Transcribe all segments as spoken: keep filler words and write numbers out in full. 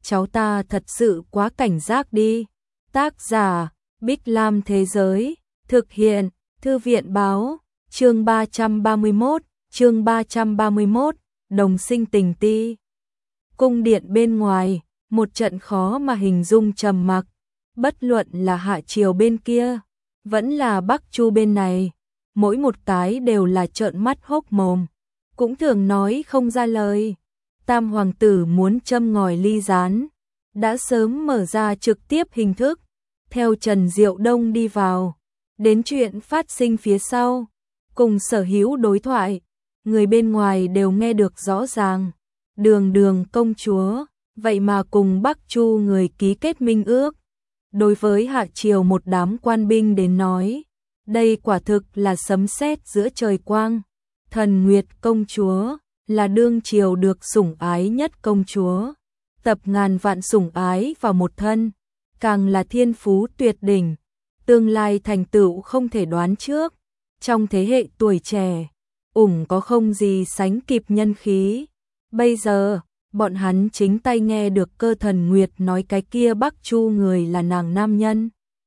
cháu ta thật sự quá cảnh giác đi. Tác giả, Bích Lam Thế Giới, thực hiện, Thư viện Báo, chương ba trăm ba mươi mốt, chương ba trăm ba mươi mốt, đồng sinh tình ti. Cung điện bên ngoài, một trận khó mà hình dung trầm mặc, bất luận là Hạ Triều bên kia, vẫn là Bắc Chu bên này, mỗi một cái đều là trợn mắt hốc mồm, cũng thường nói không ra lời. Tam hoàng tử muốn châm ngòi ly gián, đã sớm mở ra trực tiếp hình thức, theo Trần Diệu Đông đi vào, đến chuyện phát sinh phía sau, cùng Sở Hữu đối thoại, người bên ngoài đều nghe được rõ ràng. Đường Đường công chúa, vậy mà cùng Bắc Chu người ký kết minh ước. Đối với Hạ Triều một đám quan binh đến nói, đây quả thực là sấm sét giữa trời quang. Thần Nguyệt công chúa là đương triều được sủng ái nhất công chúa, tập ngàn vạn sủng ái vào một thân, càng là thiên phú tuyệt đỉnh, tương lai thành tựu không thể đoán trước. Trong thế hệ tuổi trẻ, ủng có không gì sánh kịp nhân khí. Bây giờ, bọn hắn chính tay nghe được Cơ Thần Nguyệt nói cái kia Bắc Chu người là nàng nam nhân.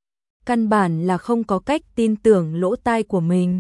Căn bản là không có cách tin tưởng lỗ tai của mình.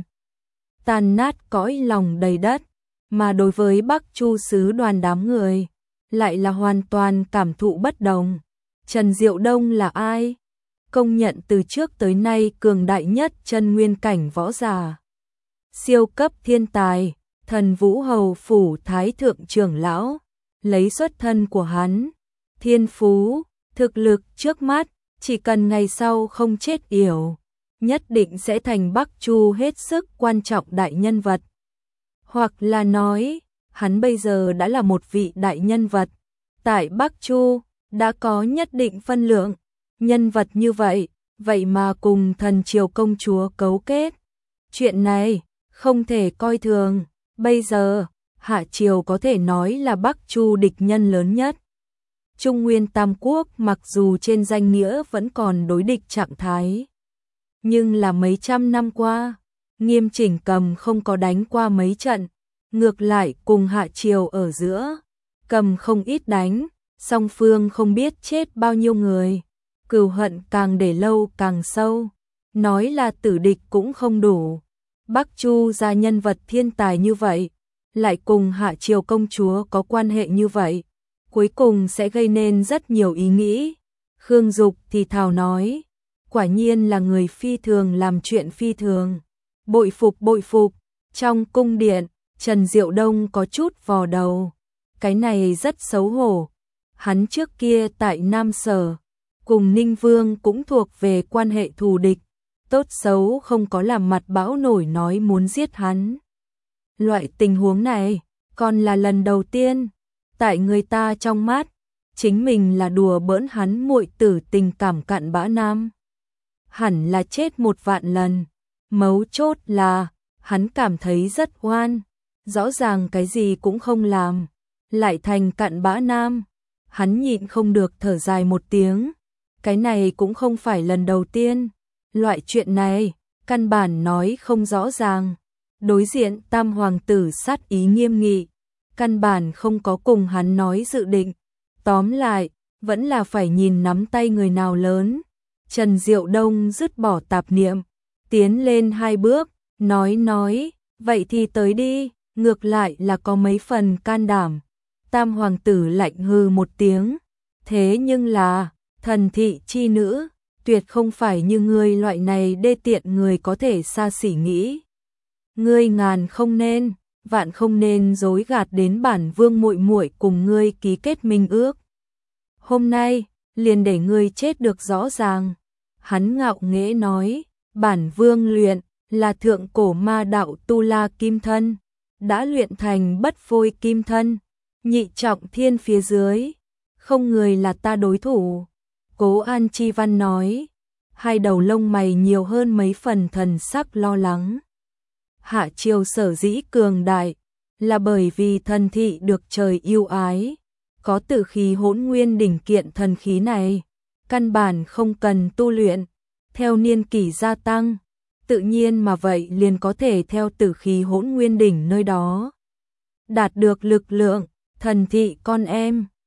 Tàn nát cõi lòng đầy đất, mà đối với Bắc Chu sứ đoàn đám người, lại là hoàn toàn cảm thụ bất đồng. Trần Diệu Đông là ai? Công nhận từ trước tới nay cường đại nhất chân nguyên cảnh võ giả. Siêu cấp thiên tài, Thần Vũ Hầu phủ thái thượng trưởng lão, lấy xuất thân của hắn, thiên phú, thực lực trước mắt, chỉ cần ngày sau không chết yểu, nhất định sẽ thành Bắc Chu hết sức quan trọng đại nhân vật. Hoặc là nói, hắn bây giờ đã là một vị đại nhân vật, tại Bắc Chu, đã có nhất định phân lượng, nhân vật như vậy, vậy mà cùng thần triều công chúa cấu kết. Chuyện này, không thể coi thường, bây giờ, Hạ Triều có thể nói là Bắc Chu địch nhân lớn nhất. Trung Nguyên Tam Quốc mặc dù trên danh nghĩa vẫn còn đối địch trạng thái, nhưng là mấy trăm năm qua, Nghiêm Chỉnh Cầm không có đánh qua mấy trận, ngược lại cùng Hạ Triều ở giữa, cầm không ít đánh, song phương không biết chết bao nhiêu người, cừu hận càng để lâu càng sâu, nói là tử địch cũng không đủ. Bắc Chu ra nhân vật thiên tài như vậy, lại cùng Hạ Triều công chúa có quan hệ như vậy, cuối cùng sẽ gây nên rất nhiều ý nghĩ. Khương Dục thì thào nói, quả nhiên là người phi thường làm chuyện phi thường, bội phục bội phục. Trong cung điện, Trần Diệu Đông có chút vò đầu, cái này rất xấu hổ. Hắn trước kia tại Nam Sở, cùng Ninh Vương cũng thuộc về quan hệ thù địch, tốt xấu không có làm mặt bão nổi nói muốn giết hắn. Loại tình huống này, còn là lần đầu tiên, tại người ta trong mắt, chính mình là đùa bỡn hắn muội tử tình cảm cặn bã nam. Hẳn là chết một vạn lần, mấu chốt là, hắn cảm thấy rất oan, rõ ràng cái gì cũng không làm, lại thành cặn bã nam. Hắn nhịn không được thở dài một tiếng, cái này cũng không phải lần đầu tiên, loại chuyện này, căn bản nói không rõ ràng. Đối diện Tam hoàng tử sát ý nghiêm nghị, căn bản không có cùng hắn nói dự định. Tóm lại, vẫn là phải nhìn nắm tay người nào lớn. Trần Diệu Đông dứt bỏ tạp niệm, tiến lên hai bước, nói nói, vậy thì tới đi, ngược lại là có mấy phần can đảm. Tam hoàng tử lạnh hừ một tiếng, thế nhưng là, thần thị chi nữ, tuyệt không phải như ngươi loại này đê tiện người có thể xa xỉ nghĩ. Ngươi ngàn không nên, vạn không nên dối gạt đến bản vương muội muội cùng ngươi ký kết minh ước. Hôm nay, liền để ngươi chết được rõ ràng. Hắn ngạo nghễ nói, bản vương luyện là thượng cổ ma đạo tu la kim thân, đã luyện thành bất phôi kim thân, nhị trọng thiên phía dưới, không người là ta đối thủ. Cố An Chi Văn nói, hai đầu lông mày nhiều hơn mấy phần thần sắc lo lắng. Hạ Triều sở dĩ cường đại, là bởi vì thần thị được trời yêu ái, có tử khí hỗn nguyên đỉnh kiện thần khí này, căn bản không cần tu luyện, theo niên kỷ gia tăng, tự nhiên mà vậy liền có thể theo tử khí hỗn nguyên đỉnh nơi đó đạt được lực lượng. Thần thị con em,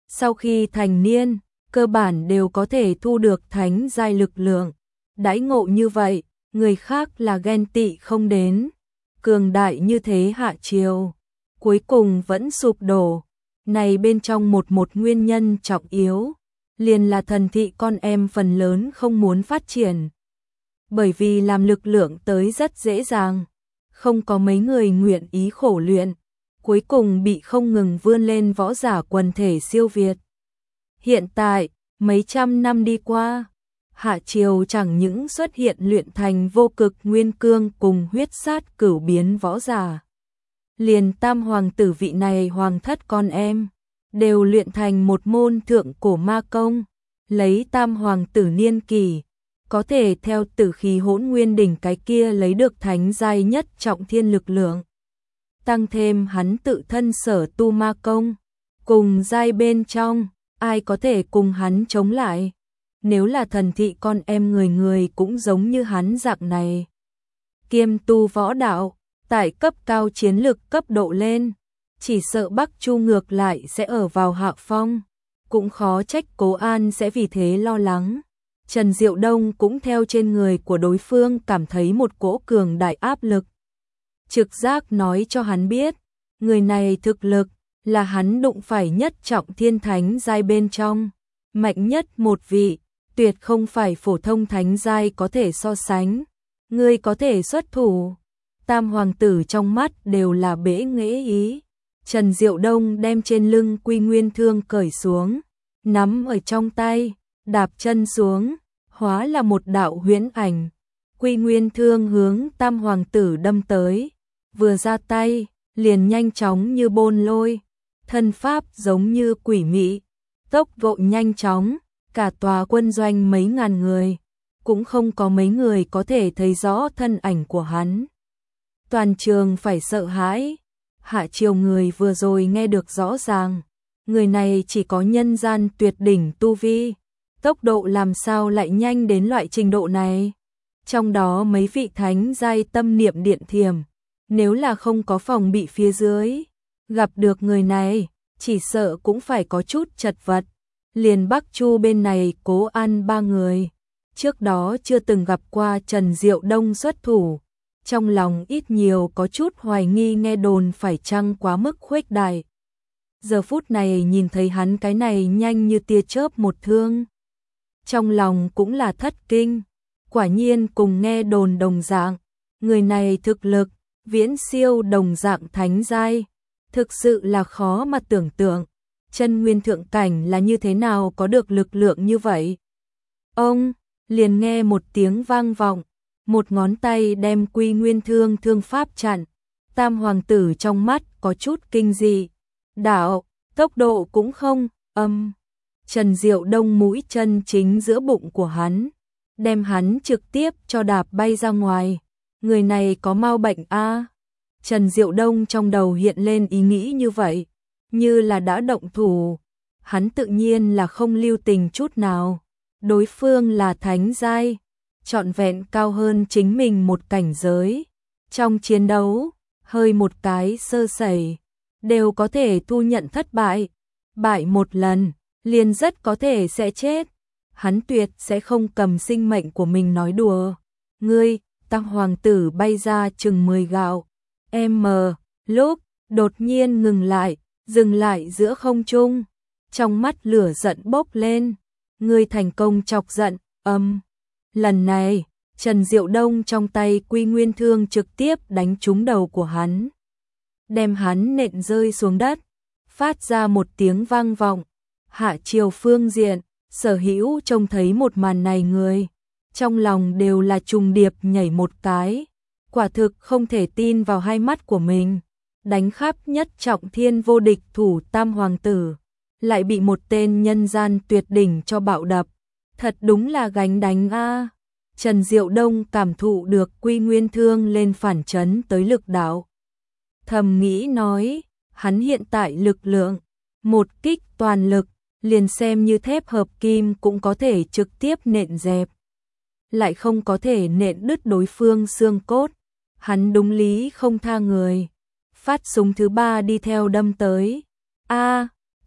sau khi thành niên, cơ bản đều có thể thu được thánh giai lực lượng. Đãi ngộ như vậy, người khác là ghen tị không đến. Cường đại như thế Hạ Triều, cuối cùng vẫn sụp đổ. Này bên trong một một nguyên nhân trọng yếu, liền là thần thị con em phần lớn không muốn phát triển. Bởi vì làm lực lượng tới rất dễ dàng, không có mấy người nguyện ý khổ luyện, cuối cùng bị không ngừng vươn lên võ giả quần thể siêu việt. Hiện tại, mấy trăm năm đi qua, Hạ Triều chẳng những xuất hiện luyện thành vô cực nguyên cương cùng huyết sát cửu biến võ giả. Liền tam hoàng tử vị này hoàng thất con em, đều luyện thành một môn thượng cổ ma công, lấy tam hoàng tử niên kỳ, có thể theo tử khí hỗn nguyên đỉnh cái kia lấy được thánh giai nhất trọng thiên lực lượng. Tăng thêm hắn tự thân sở tu ma công, cùng giai bên trong, ai có thể cùng hắn chống lại. Nếu là thần thị con em người người cũng giống như hắn dạng này. Kiêm tu võ đạo, tại cấp cao chiến lực cấp độ lên, chỉ sợ Bắc Chu ngược lại sẽ ở vào hạ phong, cũng khó trách Cố An sẽ vì thế lo lắng. Trần Diệu Đông cũng theo trên người của đối phương cảm thấy một cỗ cường đại áp lực. Trực giác nói cho hắn biết, người này thực lực là hắn đụng phải nhất trọng thiên thánh giai bên trong, mạnh nhất một vị, tuyệt không phải phổ thông thánh giai có thể so sánh. Ngươi có thể xuất thủ. Tam hoàng tử trong mắt đều là bẽ nghễ ý. Trần Diệu Đông đem trên lưng Quy Nguyên Thương cởi xuống, nắm ở trong tay, đạp chân xuống, hóa là một đạo huyễn ảnh. Quy Nguyên Thương hướng Tam hoàng tử đâm tới, vừa ra tay, liền nhanh chóng như bôn lôi, thân pháp giống như quỷ mị, tốc độ nhanh chóng, cả tòa quân doanh mấy ngàn người, cũng không có mấy người có thể thấy rõ thân ảnh của hắn. Toàn trường phải sợ hãi. Hạ Triều người vừa rồi nghe được rõ ràng, người này chỉ có nhân gian tuyệt đỉnh tu vi, tốc độ làm sao lại nhanh đến loại trình độ này. Trong đó mấy vị thánh giai tâm niệm điện thiềm, nếu là không có phòng bị phía dưới, gặp được người này, chỉ sợ cũng phải có chút chật vật. Liền Bắc Chu bên này Cố An ba người, trước đó chưa từng gặp qua Trần Diệu Đông xuất thủ, trong lòng ít nhiều có chút hoài nghi nghe đồn phải chăng quá mức khuếch đại. Giờ phút này nhìn thấy hắn cái này nhanh như tia chớp một thương, trong lòng cũng là thất kinh, quả nhiên cùng nghe đồn đồng dạng, người này thực lực viễn siêu đồng dạng thánh giai, thực sự là khó mà tưởng tượng, chân nguyên thượng cảnh là như thế nào có được lực lượng như vậy. Ông liền nghe một tiếng vang vọng, một ngón tay đem Quy Nguyên Thương thương pháp chặn. Tam hoàng tử trong mắt có chút kinh dị. Đạo, tốc độ cũng không, âm. Trần Diệu Đông mũi chân chính giữa bụng của hắn, đem hắn trực tiếp cho đạp bay ra ngoài. Người này có mau bệnh a? Trần Diệu Đông trong đầu hiện lên ý nghĩ như vậy, như là đã động thủ. Hắn tự nhiên là không lưu tình chút nào. Đối phương là thánh giai, trọn vẹn cao hơn chính mình một cảnh giới. Trong chiến đấu, hơi một cái sơ sẩy, đều có thể thu nhận thất bại. Bại một lần, liền rất có thể sẽ chết. Hắn tuyệt sẽ không cầm sinh mệnh của mình nói đùa. Ngươi, Tam hoàng tử bay ra chừng mười gạo. M, lúc, đột nhiên ngừng lại, dừng lại giữa không trung. Trong mắt lửa giận bốc lên. Ngươi thành công chọc giận, âm. Lần này, Trần Diệu Đông trong tay Quy Nguyên Thương trực tiếp đánh trúng đầu của hắn, đem hắn nện rơi xuống đất, phát ra một tiếng vang vọng. Hạ Triều phương diện, sở hữu trông thấy một màn này người, trong lòng đều là trùng điệp nhảy một cái, quả thực không thể tin vào hai mắt của mình. Đánh khắp nhất trọng thiên vô địch thủ Tam hoàng tử, lại bị một tên nhân gian tuyệt đỉnh cho bạo đập, thật đúng là gánh đánh a. Trần Diệu Đông cảm thụ được Quy Nguyên Thương lên phản chấn tới lực đạo. Thầm nghĩ nói, hắn hiện tại lực lượng, một kích toàn lực, liền xem như thép hợp kim cũng có thể trực tiếp nện dẹp. Lại không có thể nện đứt đối phương xương cốt, hắn đúng lý không tha người. Phát súng thứ ba đi theo đâm tới. A,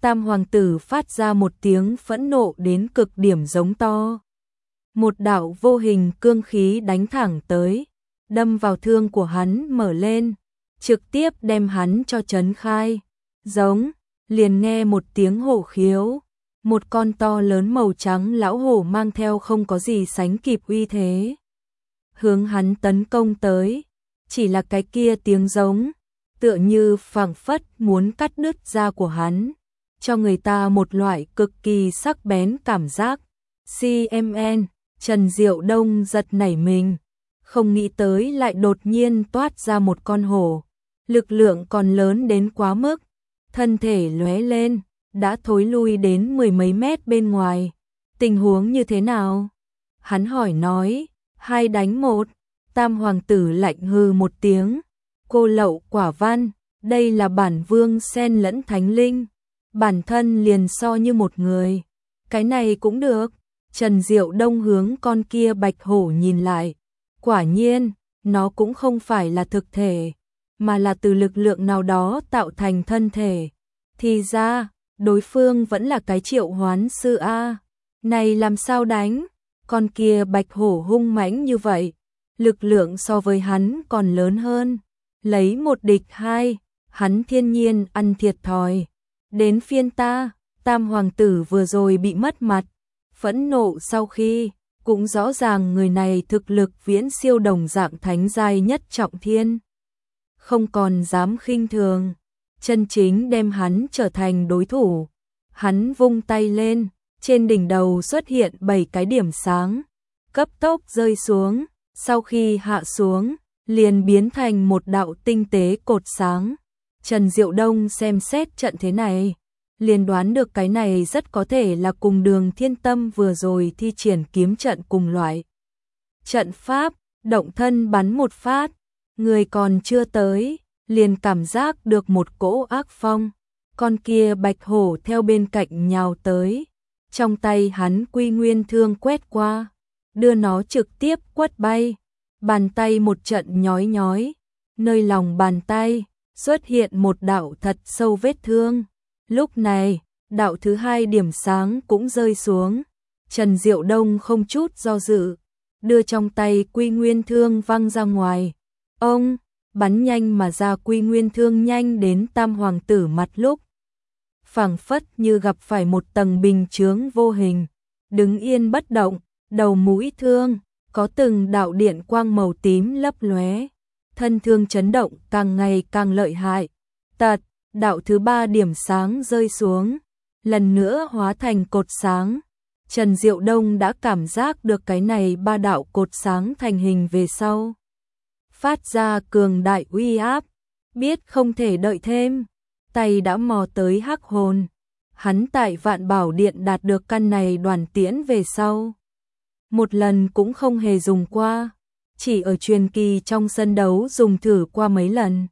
Tam hoàng tử phát ra một tiếng phẫn nộ đến cực điểm giống to. Một đạo vô hình cương khí đánh thẳng tới, đâm vào thương của hắn mở lên, trực tiếp đem hắn cho chấn khai. Giống, liền nghe một tiếng hổ khiếu, một con to lớn màu trắng lão hổ mang theo không có gì sánh kịp uy thế, hướng hắn tấn công tới. Chỉ là cái kia tiếng giống, tựa như phảng phất muốn cắt đứt da của hắn, cho người ta một loại cực kỳ sắc bén cảm giác. xê em en, Trần Diệu Đông giật nảy mình, không nghĩ tới lại đột nhiên toát ra một con hổ, lực lượng còn lớn đến quá mức, thân thể lóe lên, đã thối lui đến mười mấy mét bên ngoài. Tình huống như thế nào? Hắn hỏi nói. Hai đánh một. Tam hoàng tử lạnh hừ một tiếng. Cô lậu quả văn, đây là bản vương xen lẫn thánh linh, bản thân liền so như một người. Cái này cũng được. Trần Diệu Đông hướng con kia bạch hổ nhìn lại. Quả nhiên, nó cũng không phải là thực thể, mà là từ lực lượng nào đó tạo thành thân thể. Thì ra, đối phương vẫn là cái triệu hoán sư A. Này làm sao đánh? Con kia bạch hổ hung mãnh như vậy, lực lượng so với hắn còn lớn hơn. Lấy một địch hai, hắn thiên nhiên ăn thiệt thòi. Đến phiên ta, Tam hoàng tử vừa rồi bị mất mặt, phẫn nộ sau khi, cũng rõ ràng người này thực lực viễn siêu đồng dạng thánh giai nhất trọng thiên. Không còn dám khinh thường, chân chính đem hắn trở thành đối thủ. Hắn vung tay lên, trên đỉnh đầu xuất hiện bảy cái điểm sáng, cấp tốc rơi xuống, sau khi hạ xuống, liền biến thành một đạo tinh tế cột sáng. Trần Diệu Đông xem xét trận thế này, liền đoán được cái này rất có thể là cùng Đường Thiên Tâm vừa rồi thi triển kiếm trận cùng loại. Trận pháp, động thân bắn một phát, người còn chưa tới, liền cảm giác được một cỗ ác phong. Con kia bạch hổ theo bên cạnh nhào tới, trong tay hắn quy nguyên thương quét qua, đưa nó trực tiếp quất bay. Bàn tay một trận nhói nhói, nơi lòng bàn tay xuất hiện một đạo thật sâu vết thương. Lúc này, đạo thứ hai điểm sáng cũng rơi xuống. Trần Diệu Đông không chút do dự, đưa trong tay quy nguyên thương văng ra ngoài. Ông, bắn nhanh mà ra quy nguyên thương nhanh đến Tam hoàng tử mặt lúc. Phảng phất như gặp phải một tầng bình chướng vô hình, đứng yên bất động, đầu mũi thương, có từng đạo điện quang màu tím lấp lóe. Thân thương chấn động càng ngày càng lợi hại. Tật, đạo thứ ba điểm sáng rơi xuống, lần nữa hóa thành cột sáng. Trần Diệu Đông đã cảm giác được cái này ba đạo cột sáng thành hình về sau, phát ra cường đại uy áp, biết không thể đợi thêm, tay đã mò tới hắc hồn. Hắn tại Vạn Bảo Điện đạt được căn này đoàn tiễn về sau, một lần cũng không hề dùng qua, chỉ ở truyền kỳ trong sân đấu dùng thử qua mấy lần.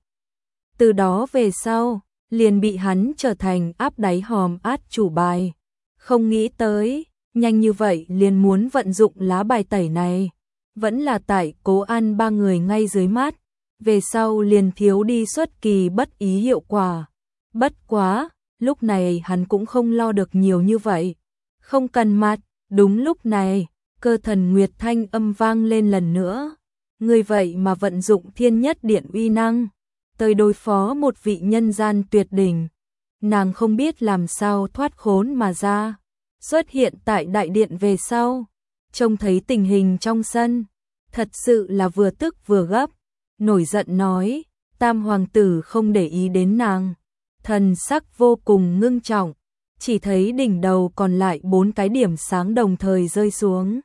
Từ đó về sau, liền bị hắn trở thành áp đáy hòm át chủ bài. Không nghĩ tới, nhanh như vậy liền muốn vận dụng lá bài tẩy này, vẫn là tại Cố An ba người ngay dưới mắt, về sau liền thiếu đi xuất kỳ bất ý hiệu quả. Bất quá, lúc này hắn cũng không lo được nhiều như vậy, không cần mặt. Đúng lúc này, Cơ Thần Nguyệt thanh âm vang lên lần nữa. Người vậy mà vận dụng thiên nhất điện uy năng, tới đối phó một vị nhân gian tuyệt đỉnh. Nàng không biết làm sao thoát khốn mà ra, xuất hiện tại đại điện về sau, trông thấy tình hình trong sân, thật sự là vừa tức vừa gấp, nổi giận nói. Tam hoàng tử không để ý đến nàng, thần sắc vô cùng ngưng trọng, chỉ thấy đỉnh đầu còn lại bốn cái điểm sáng đồng thời rơi xuống,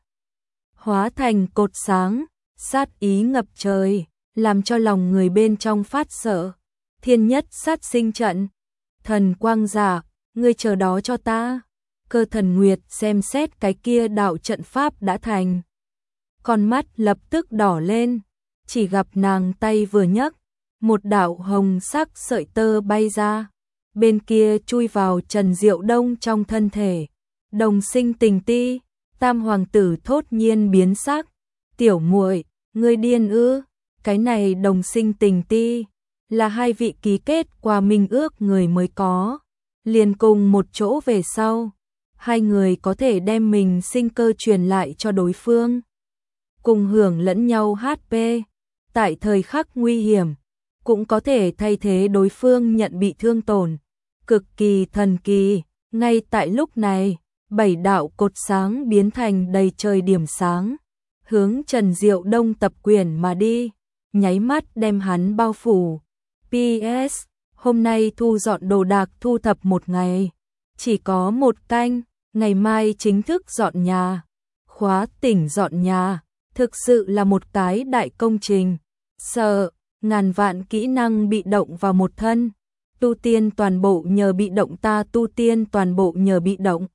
hóa thành cột sáng, sát ý ngập trời, làm cho lòng người bên trong phát sợ. Thiên nhất sát sinh trận, thần quang giả, ngươi chờ đó cho ta. Cơ Thần Nguyệt xem xét cái kia đạo trận pháp đã thành, con mắt lập tức đỏ lên, chỉ gặp nàng tay vừa nhấc, một đạo hồng sắc sợi tơ bay ra, bên kia chui vào Trần Diệu Đông trong thân thể. Đồng sinh tình ti. Tam hoàng tử thốt nhiên biến sắc. Tiểu muội, ngươi điên ư? Cái này đồng sinh tình ti là hai vị ký kết qua minh ước người mới có, liền cùng một chỗ về sau, hai người có thể đem mình sinh cơ truyền lại cho đối phương, cùng hưởng lẫn nhau hát pê, tại thời khắc nguy hiểm, cũng có thể thay thế đối phương nhận bị thương tổn, cực kỳ thần kỳ. Ngay tại lúc này, bảy đạo cột sáng biến thành đầy trời điểm sáng, hướng Trần Diệu Đông tập quyền mà đi, nháy mắt đem hắn bao phủ. pê ét. Hôm nay thu dọn đồ đạc thu thập một ngày, chỉ có một canh, ngày mai chính thức dọn nhà. Khóa tỉnh dọn nhà, thực sự là một cái đại công trình. Sợ, ngàn vạn kỹ năng bị động vào một thân. Tu tiên toàn bộ nhờ bị động ta tu tiên toàn bộ nhờ bị động.